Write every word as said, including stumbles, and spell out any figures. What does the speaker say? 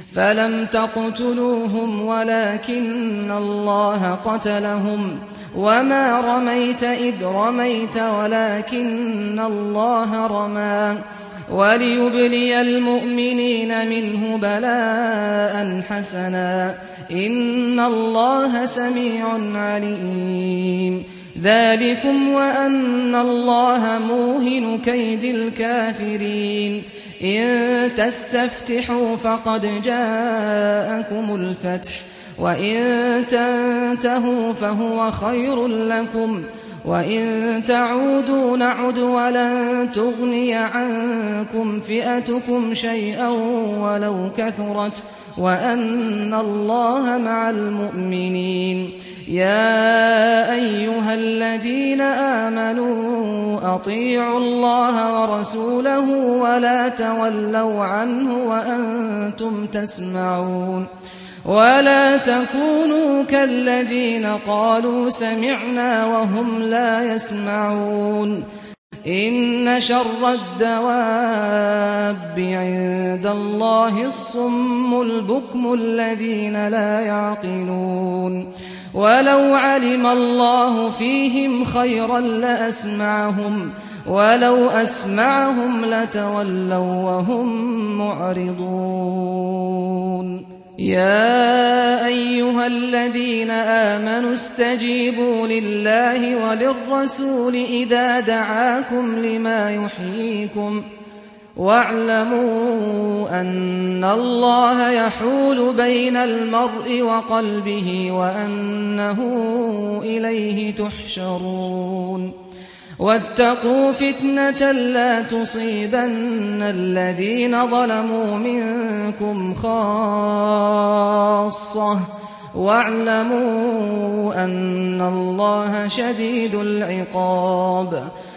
فلم تقتلوهم ولكن الله قتلهم وما رميت إذ رميت ولكن الله رمى وليبلي المؤمنين منه بلاء حسنا إن الله سميع عليم ذلكم وأن الله موهن كيد الكافرين إن تستفتحوا فقد جاءكم الفتح وإن تنتهوا فهو خير لكم وإن تعودوا نعد ولن تغني عنكم فئتكم شيئا ولو كثرت وأن الله مع المؤمنين يا أيها الذين آمنوا أطيعوا الله ورسوله ولا تولوا عنه وأنتم تسمعون ولا تكونوا كالذين قالوا سمعنا وهم لا يسمعون إن شر الدواب عند الله الصم البكم الذين لا يعقلون ولو علم الله فيهم خيرا لأسمعهم ولو أسمعهم لتولوا وهم معرضون يا أيها الذين آمنوا استجيبوا لله وللرسول إذا دعاكم لما يحييكم واعلموا أن الله يحول بين المرء وقلبه وأنه إليه تحشرون واتقوا فتنة لا تصيبن الذين ظلموا منكم خاصة واعلموا أن الله شديد العقاب